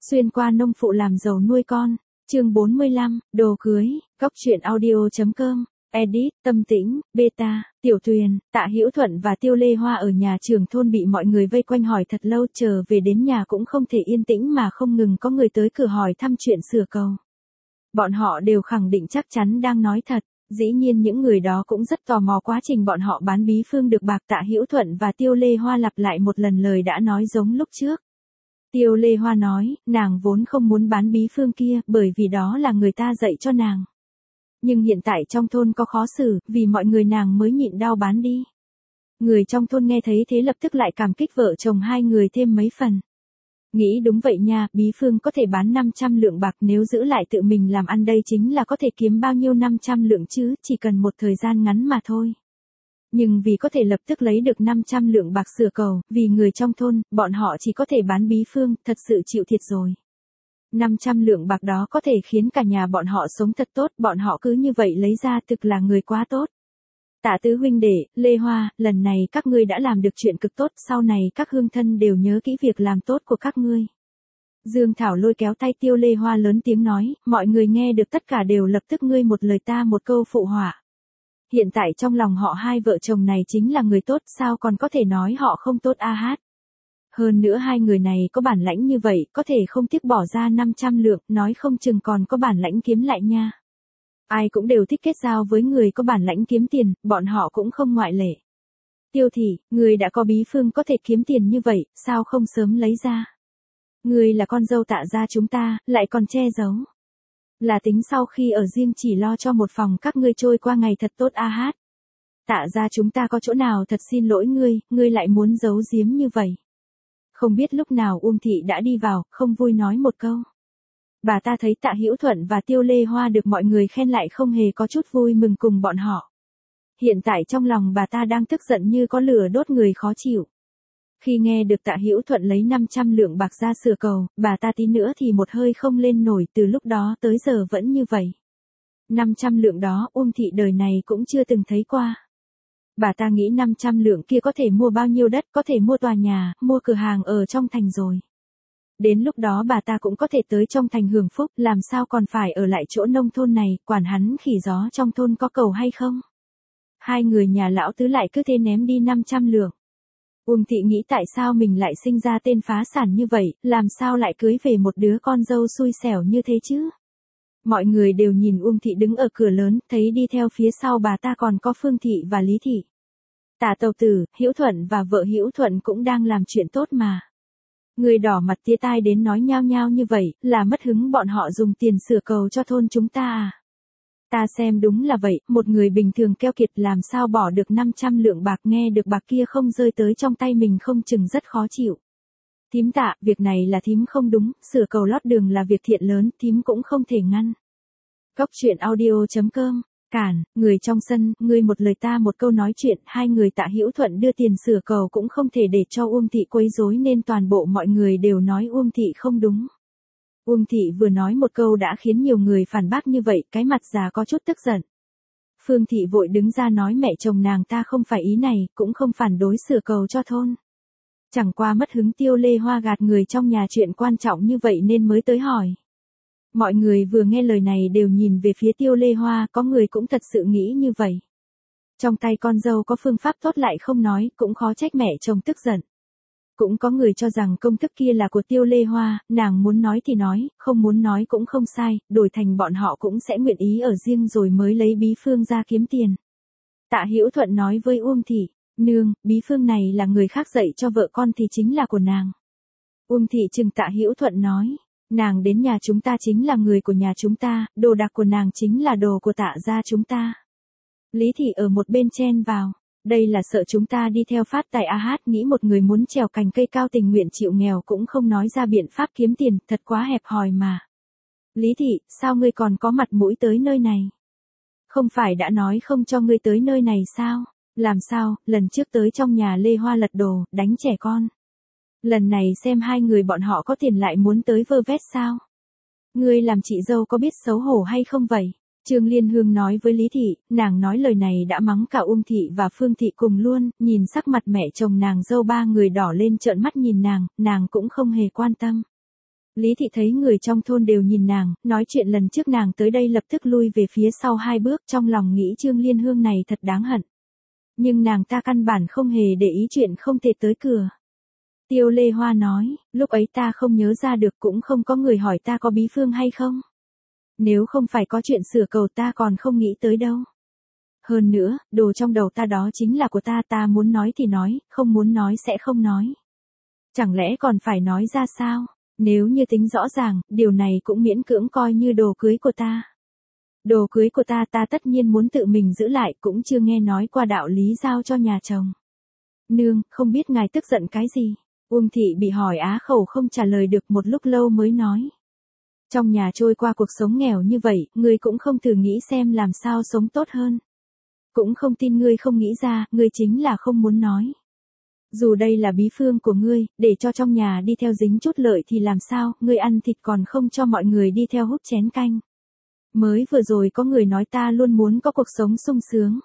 Xuyên qua nông phụ làm giàu nuôi con. Chương 45, đồ cưới. Góc truyện audio.com. Edit, Tâm Tĩnh, Beta, Tiểu Tuyền, Tạ Hữu Thuận và Tiêu Lê Hoa ở nhà trưởng thôn bị mọi người vây quanh hỏi thật lâu, chờ về đến nhà cũng không thể yên tĩnh mà không ngừng có người tới cửa hỏi thăm chuyện sửa cầu. Bọn họ đều khẳng định chắc chắn đang nói thật. Dĩ nhiên những người đó cũng rất tò mò quá trình bọn họ bán bí phương được bạc. Tạ Hữu Thuận và Tiêu Lê Hoa lặp lại một lần lời đã nói giống lúc trước. Tiêu Lê Hoa nói, nàng vốn không muốn bán bí phương kia, bởi vì đó là người ta dạy cho nàng. Nhưng hiện tại trong thôn có khó xử, vì mọi người nàng mới nhịn đau bán đi. Người trong thôn nghe thấy thế lập tức lại cảm kích vợ chồng hai người thêm mấy phần. Nghĩ đúng vậy nha, bí phương có thể bán 500 lượng bạc, nếu giữ lại tự mình làm ăn đây chính là có thể kiếm bao nhiêu 500 lượng chứ, chỉ cần một thời gian ngắn mà thôi. Nhưng vì có thể lập tức lấy được 500 lượng bạc sửa cầu, vì người trong thôn, bọn họ chỉ có thể bán bí phương, thật sự chịu thiệt rồi. 500 lượng bạc đó có thể khiến cả nhà bọn họ sống thật tốt, bọn họ cứ như vậy lấy ra, thực là người quá tốt. Tạ tứ huynh đệ, Lê Hoa, lần này các ngươi đã làm được chuyện cực tốt, sau này các hương thân đều nhớ kỹ việc làm tốt của các ngươi. Dương Thảo lôi kéo tay Tiêu Lê Hoa lớn tiếng nói, mọi người nghe được tất cả đều lập tức ngươi một lời ta một câu phụ họa. Hiện tại trong lòng họ hai vợ chồng này chính là người tốt, sao còn có thể nói họ không tốt a hát. Hơn nữa hai người này có bản lãnh như vậy, có thể không tiếc bỏ ra 500 lượng, nói không chừng còn có bản lãnh kiếm lại nha. Ai cũng đều thích kết giao với người có bản lãnh kiếm tiền, bọn họ cũng không ngoại lệ. Tiêu thị, người đã có bí phương có thể kiếm tiền như vậy, sao không sớm lấy ra? Người là con dâu Tạ gia chúng ta, lại còn che giấu. Là tính sau khi ở riêng chỉ lo cho một phòng các ngươi trôi qua ngày thật tốt a hát. Tạ gia chúng ta có chỗ nào thật xin lỗi ngươi lại muốn giấu giếm như vậy. Không biết lúc nào Uông thị đã đi vào, không vui nói một câu. Bà ta thấy Tạ Hữu Thuận và Tiêu Lê Hoa được mọi người khen lại không hề có chút vui mừng cùng bọn họ. Hiện tại trong lòng bà ta đang tức giận như có lửa đốt người khó chịu. Khi nghe được Tạ Hữu Thuận lấy 500 lượng bạc ra sửa cầu, bà ta tí nữa thì một hơi không lên nổi, từ lúc đó tới giờ vẫn như vậy. 500 lượng đó Uông thị đời này cũng chưa từng thấy qua. Bà ta nghĩ 500 lượng kia có thể mua bao nhiêu đất, có thể mua tòa nhà, mua cửa hàng ở trong thành rồi. Đến lúc đó bà ta cũng có thể tới trong thành hưởng phúc, làm sao còn phải ở lại chỗ nông thôn này, quản hắn khỉ gió trong thôn có cầu hay không. Hai người nhà lão tứ lại cứ thế ném đi 500 lượng. Uông thị nghĩ tại sao mình lại sinh ra tên phá sản như vậy, làm sao lại cưới về một đứa con dâu xui xẻo như thế chứ. Mọi người đều nhìn Uông thị đứng ở cửa lớn, thấy đi theo phía sau bà ta còn có Phương thị và Lý thị. Tạ tàu tử, Hữu Thuận và vợ Hữu Thuận cũng đang làm chuyện tốt mà. Người đỏ mặt tía tai đến nói nhao nhao như vậy, là mất hứng bọn họ dùng tiền sửa cầu cho thôn chúng ta à. Ta xem đúng là vậy, một người bình thường keo kiệt làm sao bỏ được 500 lượng bạc, nghe được bạc kia không rơi tới trong tay mình không chừng rất khó chịu. Thím Tạ, việc này là thím không đúng, sửa cầu lót đường là việc thiện lớn, thím cũng không thể ngăn. Góc truyện audio.com. Cản, người trong sân, ngươi một lời ta một câu nói chuyện, hai người Tạ Hữu Thuận đưa tiền sửa cầu cũng không thể để cho Uông thị quấy rối nên toàn bộ mọi người đều nói Uông thị không đúng. Uông thị vừa nói một câu đã khiến nhiều người phản bác như vậy, cái mặt già có chút tức giận. Phương thị vội đứng ra nói mẹ chồng nàng ta không phải ý này, cũng không phản đối sửa cầu cho thôn. Chẳng qua mất hứng Tiêu Lê Hoa gạt người trong nhà chuyện quan trọng như vậy nên mới tới hỏi. Mọi người vừa nghe lời này đều nhìn về phía Tiêu Lê Hoa, có người cũng thật sự nghĩ như vậy. Trong tay con dâu có phương pháp tốt lại không nói, cũng khó trách mẹ chồng tức giận. Cũng có người cho rằng công thức kia là của Tiêu Lê Hoa, nàng muốn nói thì nói, không muốn nói cũng không sai, đổi thành bọn họ cũng sẽ nguyện ý ở riêng rồi mới lấy bí phương ra kiếm tiền. Tạ Hữu Thuận nói với Uông thị, nương, bí phương này là người khác dạy cho vợ con thì chính là của nàng. Uông thị trừng Tạ Hữu Thuận nói. Nàng đến nhà chúng ta chính là người của nhà chúng ta, đồ đạc của nàng chính là đồ của Tạ gia chúng ta. Lý thị ở một bên chen vào, đây là sợ chúng ta đi theo phát tài a hát, nghĩ một người muốn trèo cành cây cao tình nguyện chịu nghèo cũng không nói ra biện pháp kiếm tiền, thật quá hẹp hòi mà. Lý thị, sao ngươi còn có mặt mũi tới nơi này? Không phải đã nói không cho ngươi tới nơi này sao? Làm sao, lần trước tới trong nhà Lê Hoa lật đồ, đánh trẻ con. Lần này xem hai người bọn họ có tiền lại muốn tới vơ vét sao? Ngươi làm chị dâu có biết xấu hổ hay không vậy? Trương Liên Hương nói với Lý thị, nàng nói lời này đã mắng cả Uông thị và Phương thị cùng luôn, nhìn sắc mặt mẹ chồng nàng dâu ba người đỏ lên trợn mắt nhìn nàng cũng không hề quan tâm. Lý thị thấy người trong thôn đều nhìn nàng, nói chuyện lần trước nàng tới đây lập tức lui về phía sau 2 bước, trong lòng nghĩ Trương Liên Hương này thật đáng hận. Nhưng nàng ta căn bản không hề để ý chuyện không thể tới cửa. Tiêu Lê Hoa nói, lúc ấy ta không nhớ ra được, cũng không có người hỏi ta có bí phương hay không. Nếu không phải có chuyện sửa cầu ta còn không nghĩ tới đâu. Hơn nữa, đồ trong đầu ta đó chính là của ta muốn nói thì nói, không muốn nói sẽ không nói. Chẳng lẽ còn phải nói ra sao? Nếu như tính rõ ràng, điều này cũng miễn cưỡng coi như đồ cưới của ta. Đồ cưới của ta tất nhiên muốn tự mình giữ lại, cũng chưa nghe nói qua đạo lý giao cho nhà chồng. Nương, không biết ngài tức giận cái gì? Uông thị bị hỏi á khẩu không trả lời được, một lúc lâu mới nói. Trong nhà trôi qua cuộc sống nghèo như vậy, ngươi cũng không thử nghĩ xem làm sao sống tốt hơn. Cũng không tin ngươi không nghĩ ra, ngươi chính là không muốn nói. Dù đây là bí phương của ngươi, để cho trong nhà đi theo dính chút lợi thì làm sao, ngươi ăn thịt còn không cho mọi người đi theo hút chén canh. Mới vừa rồi có người nói ta luôn muốn có cuộc sống sung sướng.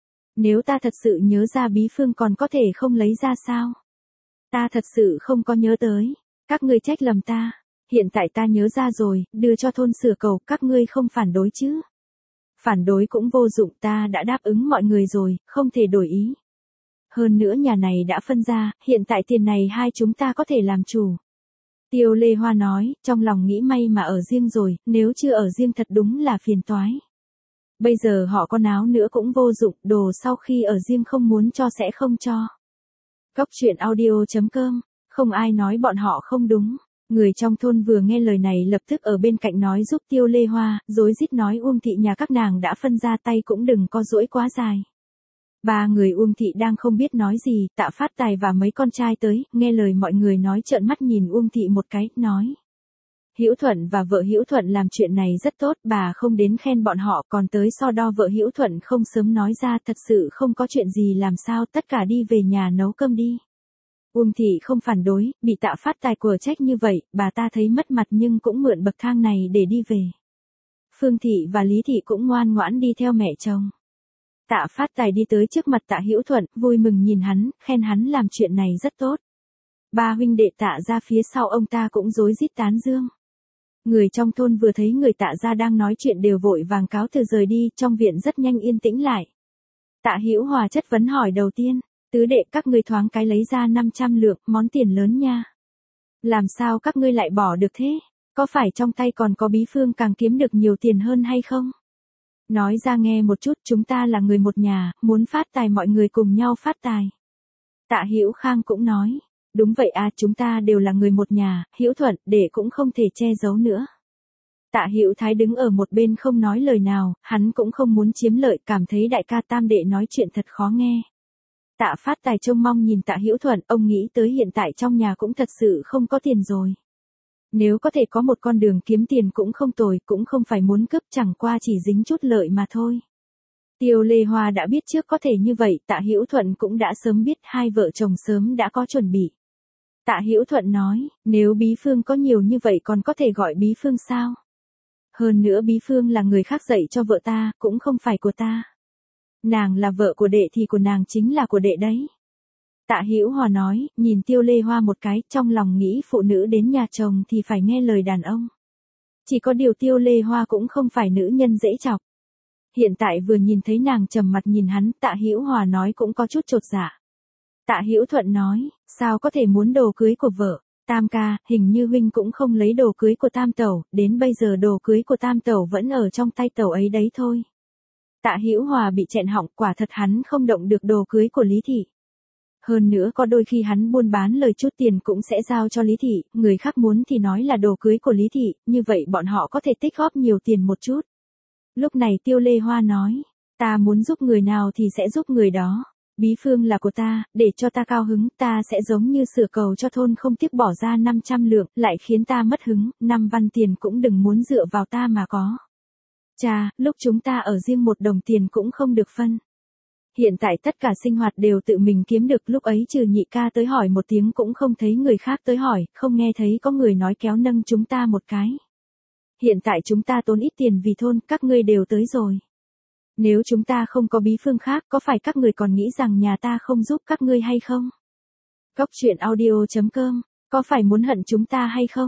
Nếu ta thật sự nhớ ra bí phương còn có thể không lấy ra sao? Ta thật sự không có nhớ tới. Các ngươi trách lầm ta. Hiện tại ta nhớ ra rồi, đưa cho thôn sửa cầu, các ngươi không phản đối chứ? Phản đối cũng vô dụng, ta đã đáp ứng mọi người rồi, không thể đổi ý. Hơn nữa nhà này đã phân ra, hiện tại tiền này hai chúng ta có thể làm chủ. Tiêu Lê Hoa nói, trong lòng nghĩ may mà ở riêng rồi, nếu chưa ở riêng thật đúng là phiền toái. Bây giờ họ có náo nữa cũng vô dụng, đồ sau khi ở riêng không muốn cho sẽ không cho. Cóc truyện audio.com, không ai nói bọn họ không đúng. Người trong thôn vừa nghe lời này lập tức ở bên cạnh nói giúp Tiêu Lê Hoa, rối rít nói Uông thị nhà các nàng đã phân ra, tay cũng đừng co duỗi quá dài. 3 người Uông thị đang không biết nói gì, Tạ Phát Tài và mấy con trai tới, nghe lời mọi người nói trợn mắt nhìn Uông thị một cái, nói. Hữu Thuận và vợ Hữu Thuận làm chuyện này rất tốt, bà không đến khen bọn họ, còn tới so đo vợ Hữu Thuận không sớm nói ra, thật sự không có chuyện gì làm sao, tất cả đi về nhà nấu cơm đi. Uông thị không phản đối, bị Tạ Phát Tài quở trách như vậy, bà ta thấy mất mặt nhưng cũng mượn bậc thang này để đi về. Phương thị và Lý thị cũng ngoan ngoãn đi theo mẹ chồng. Tạ Phát Tài đi tới trước mặt Tạ Hữu Thuận, vui mừng nhìn hắn, khen hắn làm chuyện này rất tốt. 3 huynh đệ Tạ ra phía sau ông ta cũng rối rít tán dương. Người trong thôn vừa thấy người Tạ ra đang nói chuyện đều vội vàng cáo từ rời đi, trong viện rất nhanh yên tĩnh lại. Tạ Hữu Hòa chất vấn hỏi đầu tiên, tứ đệ các ngươi thoáng cái lấy ra 500 lượng, món tiền lớn nha. Làm sao các ngươi lại bỏ được thế? Có phải trong tay còn có bí phương càng kiếm được nhiều tiền hơn hay không? Nói ra nghe một chút, chúng ta là người một nhà, muốn phát tài mọi người cùng nhau phát tài. Tạ Hữu Khang cũng nói, đúng vậy à, chúng ta đều là người một nhà, Hữu Thuận, đệ cũng không thể che giấu nữa. Tạ Hữu Thái đứng ở một bên không nói lời nào, hắn cũng không muốn chiếm lợi, cảm thấy đại ca tam đệ nói chuyện thật khó nghe. Tạ Phát Tài trông mong nhìn Tạ Hữu Thuận, ông nghĩ tới hiện tại trong nhà cũng thật sự không có tiền rồi. Nếu có thể có một con đường kiếm tiền cũng không tồi, cũng không phải muốn cướp, chẳng qua chỉ dính chút lợi mà thôi. Tiêu Lê Hoa đã biết trước có thể như vậy, Tạ Hữu Thuận cũng đã sớm biết, hai vợ chồng sớm đã có chuẩn bị. Tạ Hữu Thuận nói, nếu bí phương có nhiều như vậy còn có thể gọi bí phương sao? Hơn nữa bí phương là người khác dạy cho vợ ta, cũng không phải của ta. Nàng là vợ của đệ thì của nàng chính là của đệ đấy. Tạ Hữu Hòa nói, nhìn Tiêu Lê Hoa một cái, trong lòng nghĩ phụ nữ đến nhà chồng thì phải nghe lời đàn ông. Chỉ có điều Tiêu Lê Hoa cũng không phải nữ nhân dễ chọc. Hiện tại vừa nhìn thấy nàng trầm mặt nhìn hắn, Tạ Hữu Hòa nói cũng có chút chột dạ. Tạ Hữu Thuận nói, sao có thể muốn đồ cưới của vợ? Tam ca, hình như huynh cũng không lấy đồ cưới của Tam tẩu, đến bây giờ đồ cưới của Tam tẩu vẫn ở trong tay tẩu ấy đấy thôi. Tạ Hữu Hòa bị nghẹn họng, quả thật hắn không động được đồ cưới của Lý thị. Hơn nữa có đôi khi hắn buôn bán lời chút tiền cũng sẽ giao cho Lý thị, người khác muốn thì nói là đồ cưới của Lý thị, như vậy bọn họ có thể tích góp nhiều tiền một chút. Lúc này Tiêu Lê Hoa nói, ta muốn giúp người nào thì sẽ giúp người đó. Bí phương là của ta, để cho ta cao hứng, ta sẽ giống như sửa cầu cho thôn không tiếc bỏ ra 500 lượng, lại khiến ta mất hứng, 5 văn tiền cũng đừng muốn dựa vào ta mà có. Chà, lúc chúng ta ở riêng 1 đồng tiền cũng không được phân. Hiện tại tất cả sinh hoạt đều tự mình kiếm được, lúc ấy trừ nhị ca tới hỏi một tiếng cũng không thấy người khác tới hỏi, không nghe thấy có người nói kéo nâng chúng ta một cái. Hiện tại chúng ta tốn ít tiền vì thôn, các ngươi đều tới rồi. Nếu chúng ta không có bí phương khác, có phải các người còn nghĩ rằng nhà ta không giúp các ngươi hay không? Cóc truyện audio.com, có phải muốn hận chúng ta hay không?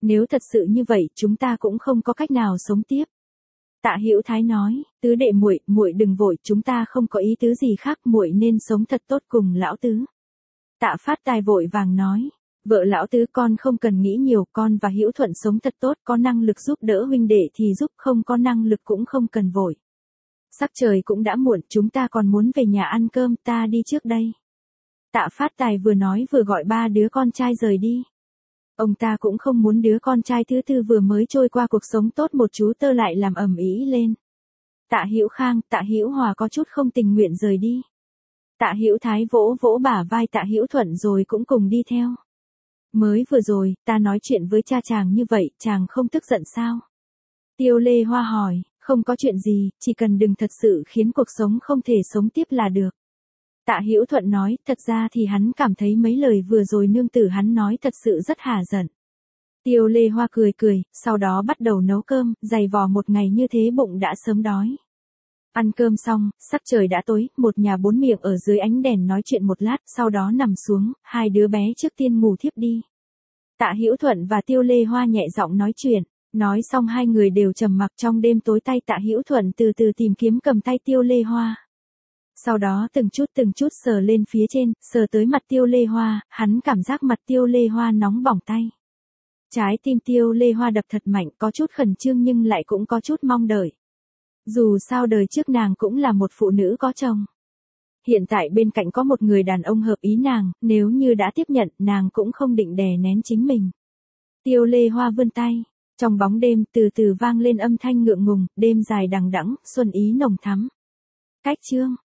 Nếu thật sự như vậy, chúng ta cũng không có cách nào sống tiếp. Tạ Hữu Thái nói, tứ đệ muội, muội đừng vội, chúng ta không có ý tứ gì khác, muội nên sống thật tốt cùng lão tứ. Tạ Phát Tài vội vàng nói, vợ lão tứ con không cần nghĩ nhiều, con và Hữu Thuận sống thật tốt, có năng lực giúp đỡ huynh đệ thì giúp, không có năng lực cũng không cần vội. Sắc trời cũng đã muộn, chúng ta còn muốn về nhà ăn cơm, ta đi trước đây. Tạ Phát Tài vừa nói vừa gọi ba đứa con trai rời đi. Ông ta cũng không muốn đứa con trai thứ tư vừa mới trôi qua cuộc sống tốt một chú tơ lại làm ầm ĩ lên. Tạ Hữu Khang, Tạ Hữu Hòa có chút không tình nguyện rời đi. Tạ Hữu Thái vỗ vỗ bả vai Tạ Hữu Thuận rồi cũng cùng đi theo. Mới vừa rồi, ta nói chuyện với cha chàng như vậy, chàng không tức giận sao? Tiêu Lê Hoa hỏi, không có chuyện gì, chỉ cần đừng thật sự khiến cuộc sống không thể sống tiếp là được. Tạ Hữu Thuận nói, thật ra thì hắn cảm thấy mấy lời vừa rồi nương tử hắn nói thật sự rất hả giận. Tiêu Lê Hoa cười cười, sau đó bắt đầu nấu cơm, dày vò một ngày như thế bụng đã sớm đói. Ăn cơm xong, sắc trời đã tối, một nhà bốn miệng ở dưới ánh đèn nói chuyện một lát, sau đó nằm xuống, hai đứa bé trước tiên ngủ thiếp đi. Tạ Hữu Thuận và Tiêu Lê Hoa nhẹ giọng nói chuyện, nói xong hai người đều trầm mặc trong đêm tối, tay Tạ Hữu Thuận từ từ tìm kiếm cầm tay Tiêu Lê Hoa. Sau đó từng chút sờ lên phía trên, sờ tới mặt Tiêu Lê Hoa, hắn cảm giác mặt Tiêu Lê Hoa nóng bỏng tay. Trái tim Tiêu Lê Hoa đập thật mạnh, có chút khẩn trương nhưng lại cũng có chút mong đợi. Dù sao đời trước nàng cũng là một phụ nữ có chồng. Hiện tại bên cạnh có một người đàn ông hợp ý nàng, nếu như đã tiếp nhận, nàng cũng không định đè nén chính mình. Tiêu Lê Hoa vươn tay, trong bóng đêm từ từ vang lên âm thanh ngượng ngùng, đêm dài đằng đẵng, xuân ý nồng thắm. Cách chương